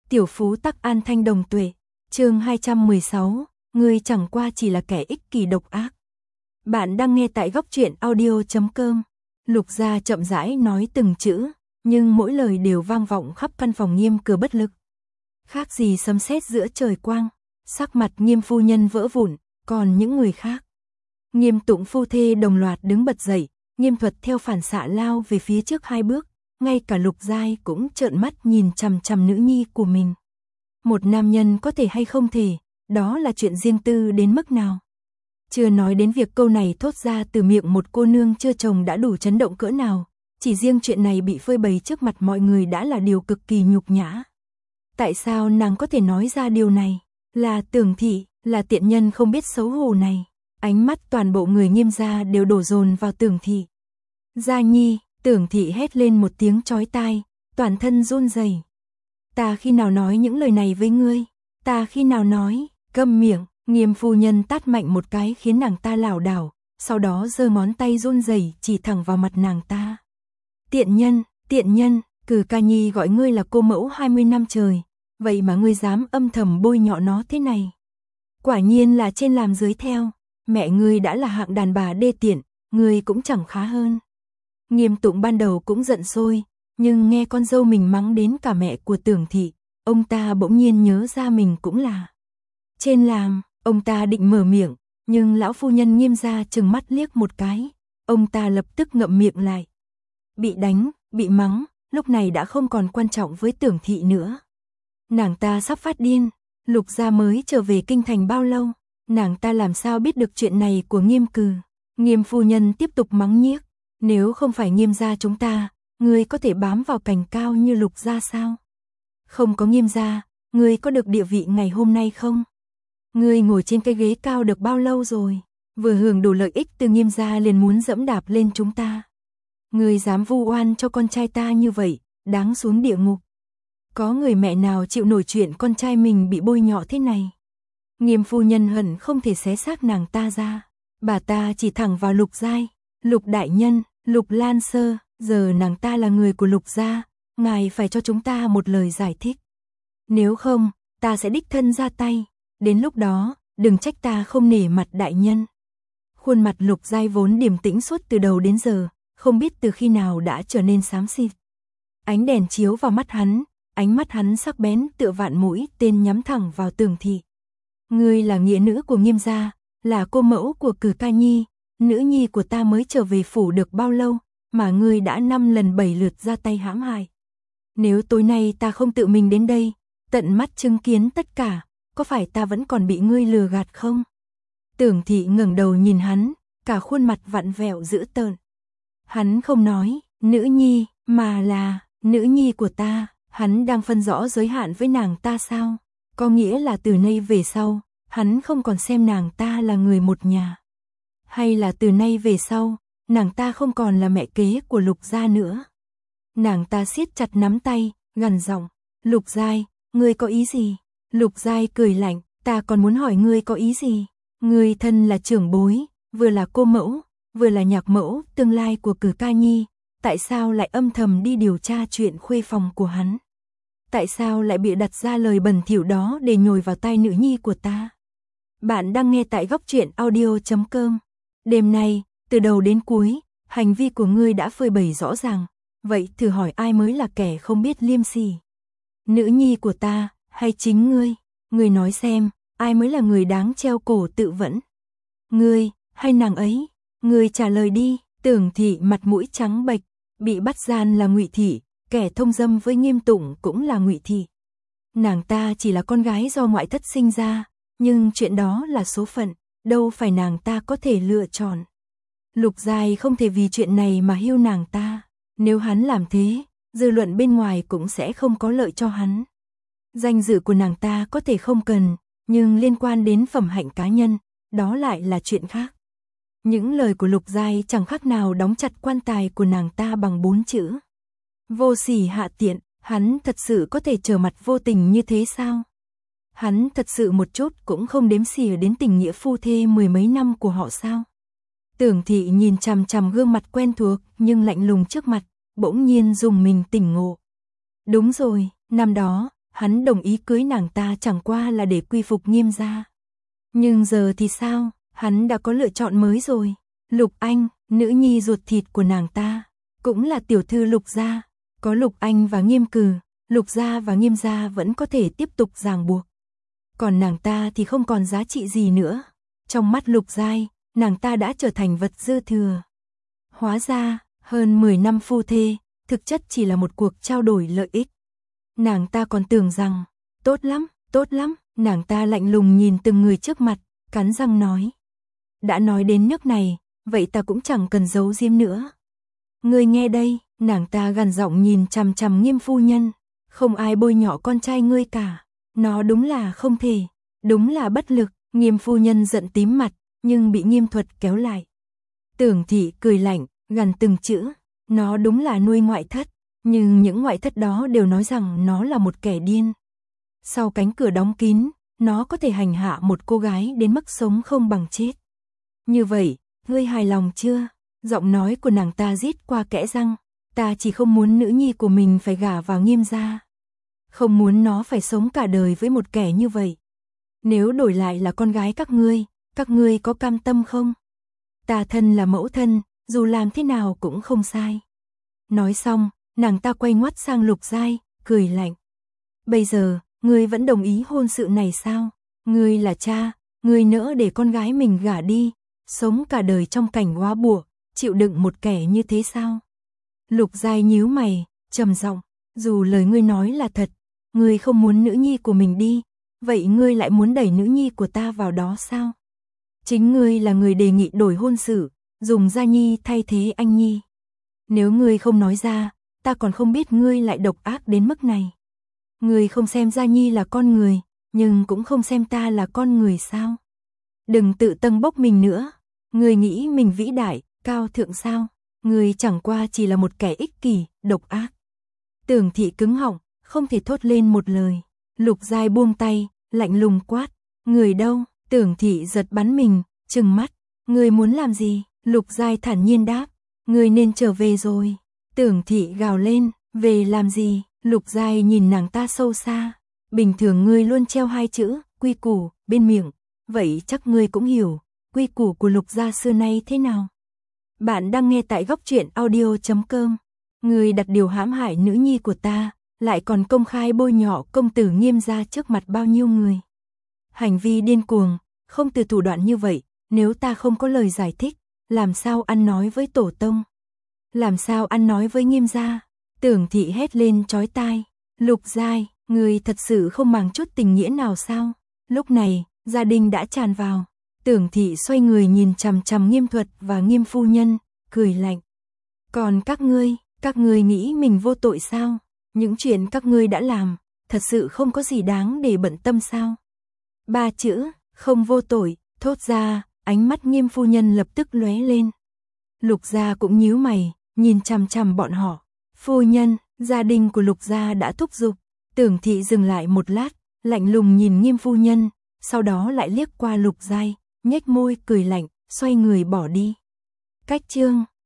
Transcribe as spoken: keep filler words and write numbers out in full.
Tiểu phú tắc an thanh đồng tuệ, chương hai trăm mười sáu, ngươi chẳng qua chỉ là kẻ ích kỷ độc ác. Bạn đang nghe tại góc truyện audio chấm com. Lục Gia chậm rãi nói từng chữ, nhưng mỗi lời đều vang vọng khắp căn phòng Nghiêm cửa bất lực. Khác gì sấm sét giữa trời quang, sắc mặt Nghiêm phu nhân vỡ vụn, còn những người khác. Nghiêm Tụng phu thê đồng loạt đứng bật dậy, Nghiêm Thuật theo phản xạ lao về phía trước hai bước, ngay cả Lục Giai cũng trợn mắt nhìn chằm chằm nữ nhi của mình. Một nam nhân có thể hay không thể, đó là chuyện riêng tư đến mức nào. Chưa nói đến việc câu này thốt ra từ miệng một cô nương chưa chồng đã đủ chấn động cỡ nào, chỉ riêng chuyện này bị phơi bày trước mặt mọi người đã là điều cực kỳ nhục nhã. Tại sao nàng có thể nói ra điều này? Là Tưởng Thị, là tiện nhân không biết xấu hổ này. Ánh mắt toàn bộ người Nghiêm gia đều đổ dồn vào Tưởng Thị. Gia Nhi, Tưởng Thị hét lên một tiếng chói tai, toàn thân run rẩy. Ta khi nào nói những lời này với ngươi? Ta khi nào nói? Câm miệng. Nghiêm phu nhân tát mạnh một cái khiến nàng ta lảo đảo, sau đó giơ ngón tay run rẩy chỉ thẳng vào mặt nàng ta. Tiện nhân, tiện nhân, Cử Ca Nhi gọi ngươi là cô mẫu hai mươi năm trời, vậy mà ngươi dám âm thầm bôi nhọ nó thế này. Quả nhiên là trên làm dưới theo, mẹ ngươi đã là hạng đàn bà đê tiện, ngươi cũng chẳng khá hơn. Nghiêm Tụng ban đầu cũng giận sôi, nhưng nghe con dâu mình mắng đến cả mẹ của Tưởng Thị, ông ta bỗng nhiên nhớ ra mình cũng là trên làm. Ông ta định mở miệng, nhưng lão phu nhân Nghiêm gia trừng mắt liếc một cái, ông ta lập tức ngậm miệng lại. Bị đánh, bị mắng, lúc này đã không còn quan trọng với Tưởng Thị nữa. Nàng ta sắp phát điên, Lục gia mới trở về kinh thành bao lâu, nàng ta làm sao biết được chuyện này của Nghiêm Cừ. Nghiêm phu nhân tiếp tục mắng nhiếc, nếu không phải Nghiêm gia chúng ta, ngươi có thể bám vào cành cao như Lục gia sao? Không có Nghiêm gia, ngươi có được địa vị ngày hôm nay không? Ngươi ngồi trên cái ghế cao được bao lâu rồi? Vừa hưởng đủ lợi ích từ Nghiêm gia liền muốn dẫm đạp lên chúng ta. Ngươi dám vu oan cho con trai ta như vậy, đáng xuống địa ngục. Có người mẹ nào chịu nổi chuyện con trai mình bị bôi nhọ thế này? Nghiêm phu nhân hận không thể xé xác nàng ta ra. Bà ta chỉ thẳng vào Lục Giai, Lục đại nhân, Lục Lan Sơ, giờ nàng ta là người của Lục gia, ngài phải cho chúng ta một lời giải thích. Nếu không, ta sẽ đích thân ra tay. Đến lúc đó, đừng trách ta không nể mặt đại nhân. Khuôn mặt Lục Giai vốn điềm tĩnh suốt từ đầu đến giờ, không biết từ khi nào đã trở nên xám xịt. Ánh đèn chiếu vào mắt hắn, ánh mắt hắn sắc bén tựa vạn mũi tên nhắm thẳng vào Tưởng Thị. Ngươi là nghĩa nữ của Nghiêm gia, là cô mẫu của Cử Ca Nhi, nữ nhi của ta mới trở về phủ được bao lâu, mà ngươi đã năm lần bảy lượt ra tay hãm hại. Nếu tối nay ta không tự mình đến đây, tận mắt chứng kiến tất cả, có phải ta vẫn còn bị ngươi lừa gạt không? Tưởng Thị ngẩng đầu nhìn hắn, cả khuôn mặt vặn vẹo dữ tợn. Hắn không nói, nữ nhi, mà là, nữ nhi của ta, hắn đang phân rõ giới hạn với nàng ta sao? Có nghĩa là từ nay về sau, hắn không còn xem nàng ta là người một nhà. Hay là từ nay về sau, nàng ta không còn là mẹ kế của Lục gia nữa? Nàng ta siết chặt nắm tay, gằn giọng, Lục Giai, ngươi có ý gì? Lục Giai cười lạnh, ta còn muốn hỏi ngươi có ý gì? Ngươi thân là trưởng bối, vừa là cô mẫu, vừa là nhạc mẫu tương lai của Cử Ca Nhi, tại sao lại âm thầm đi điều tra chuyện khuê phòng của hắn? Tại sao lại bịa đặt ra lời bẩn thỉu đó để nhồi vào tai nữ nhi của ta? Bạn đang nghe tại góc truyện audio chấm com. Đêm nay, từ đầu đến cuối, hành vi của ngươi đã phơi bày rõ ràng, vậy thử hỏi ai mới là kẻ không biết liêm sỉ? Nữ nhi của ta, hay chính ngươi? Ngươi nói xem, ai mới là người đáng treo cổ tự vẫn? Ngươi, hay nàng ấy? Ngươi trả lời đi. Tưởng Thị mặt mũi trắng bệch, bị bắt gian là Ngụy Thị, kẻ thông dâm với Nghiêm Tụng cũng là Ngụy Thị. Nàng ta chỉ là con gái do ngoại thất sinh ra, nhưng chuyện đó là số phận, đâu phải nàng ta có thể lựa chọn. Lục Giai không thể vì chuyện này mà hiu nàng ta, nếu hắn làm thế, dư luận bên ngoài cũng sẽ không có lợi cho hắn. Danh dự của nàng ta có thể không cần, nhưng liên quan đến phẩm hạnh cá nhân, đó lại là chuyện khác. Những lời của Lục Giai chẳng khác nào đóng chặt quan tài của nàng ta bằng bốn chữ. Vô sỉ hạ tiện, hắn thật sự có thể trở mặt vô tình như thế sao? Hắn thật sự một chút cũng không đếm xỉa đến tình nghĩa phu thê mười mấy năm của họ sao? Tưởng Thị nhìn chằm chằm gương mặt quen thuộc nhưng lạnh lùng trước mặt, bỗng nhiên dùng mình tỉnh ngộ. Đúng rồi, năm đó, hắn đồng ý cưới nàng ta chẳng qua là để quy phục Nghiêm gia. Nhưng giờ thì sao, hắn đã có lựa chọn mới rồi. Lục Anh, nữ nhi ruột thịt của nàng ta, cũng là tiểu thư Lục gia, có Lục Anh và Nghiêm Cừ, Lục gia và Nghiêm gia vẫn có thể tiếp tục ràng buộc. Còn nàng ta thì không còn giá trị gì nữa. Trong mắt Lục Giai, nàng ta đã trở thành vật dư thừa. Hóa ra, hơn mười năm phu thê, thực chất chỉ là một cuộc trao đổi lợi ích. Nàng ta còn tưởng rằng, tốt lắm, tốt lắm, nàng ta lạnh lùng nhìn từng người trước mặt, cắn răng nói. Đã nói đến nước này, vậy ta cũng chẳng cần giấu giếm nữa. Ngươi nghe đây, nàng ta gằn giọng nhìn chằm chằm Nghiêm phu nhân, không ai bôi nhọ con trai ngươi cả, nó đúng là không thể, đúng là bất lực. Nghiêm phu nhân giận tím mặt, nhưng bị Nghiêm Thuật kéo lại. Tưởng Thị cười lạnh, gằn từng chữ, nó đúng là nuôi ngoại thất, nhưng những ngoại thất đó đều nói rằng nó là một kẻ điên. Sau cánh cửa đóng kín, nó có thể hành hạ một cô gái đến mức sống không bằng chết. Như vậy, ngươi hài lòng chưa? Giọng nói của nàng ta rít qua kẽ răng, ta chỉ không muốn nữ nhi của mình phải gả vào Nghiêm gia. Không muốn nó phải sống cả đời với một kẻ như vậy. Nếu đổi lại là con gái các ngươi, các ngươi có cam tâm không? Ta thân là mẫu thân, dù làm thế nào cũng không sai. Nói xong, nàng ta quay ngoắt sang Lục Giai, cười lạnh. Bây giờ, ngươi vẫn đồng ý hôn sự này sao? Ngươi là cha, ngươi nỡ để con gái mình gả đi, sống cả đời trong cảnh góa bụa, chịu đựng một kẻ như thế sao? Lục Giai nhíu mày, trầm giọng, dù lời ngươi nói là thật, ngươi không muốn nữ nhi của mình đi, vậy ngươi lại muốn đẩy nữ nhi của ta vào đó sao? Chính ngươi là người đề nghị đổi hôn sự, dùng Gia Nhi thay thế anh Nhi. Nếu ngươi không nói ra, ta còn không biết ngươi lại độc ác đến mức này. Ngươi không xem Gia Nhi là con người, nhưng cũng không xem ta là con người sao? Đừng tự tâng bốc mình nữa. Ngươi nghĩ mình vĩ đại, cao thượng sao? Ngươi chẳng qua chỉ là một kẻ ích kỷ, độc ác. Tưởng Thị cứng họng, không thể thốt lên một lời. Lục Giai buông tay, lạnh lùng quát. Người đâu? Tưởng Thị giật bắn mình, trừng mắt. Ngươi muốn làm gì? Lục Giai thản nhiên đáp. Ngươi nên trở về rồi. Tưởng Thị gào lên. Về làm gì? Lục Giai nhìn nàng ta sâu xa. Bình thường ngươi luôn treo hai chữ, quy củ, bên miệng. Vậy chắc ngươi cũng hiểu, quy củ của Lục gia xưa nay thế nào? Bạn đang nghe tại góc truyện audio chấm com. Ngươi đặt điều hãm hại nữ nhi của ta, lại còn công khai bôi nhọ công tử Nghiêm gia trước mặt bao nhiêu người. Hành vi điên cuồng, không từ thủ đoạn như vậy, nếu ta không có lời giải thích, làm sao ăn nói với tổ tông? Làm sao ăn nói với Nghiêm gia? Tưởng Thị hét lên chói tai. Lục Giai, ngươi thật sự không màng chút tình nghĩa nào sao? Lúc này, gia đình đã tràn vào. Tưởng Thị xoay người nhìn chằm chằm Nghiêm Thuật và Nghiêm phu nhân, cười lạnh. Còn các ngươi, các ngươi nghĩ mình vô tội sao? Những chuyện các ngươi đã làm, thật sự không có gì đáng để bận tâm sao? Ba chữ, không vô tội, thốt ra, ánh mắt Nghiêm phu nhân lập tức lóe lên. Lục gia cũng nhíu mày, nhìn chằm chằm bọn họ. Phu nhân, gia đình của Lục gia đã thúc giục. Tưởng Thị dừng lại một lát, lạnh lùng nhìn Nghiêm phu nhân, sau đó lại liếc qua Lục Giai, nhếch môi cười lạnh, xoay người bỏ đi. Cách chương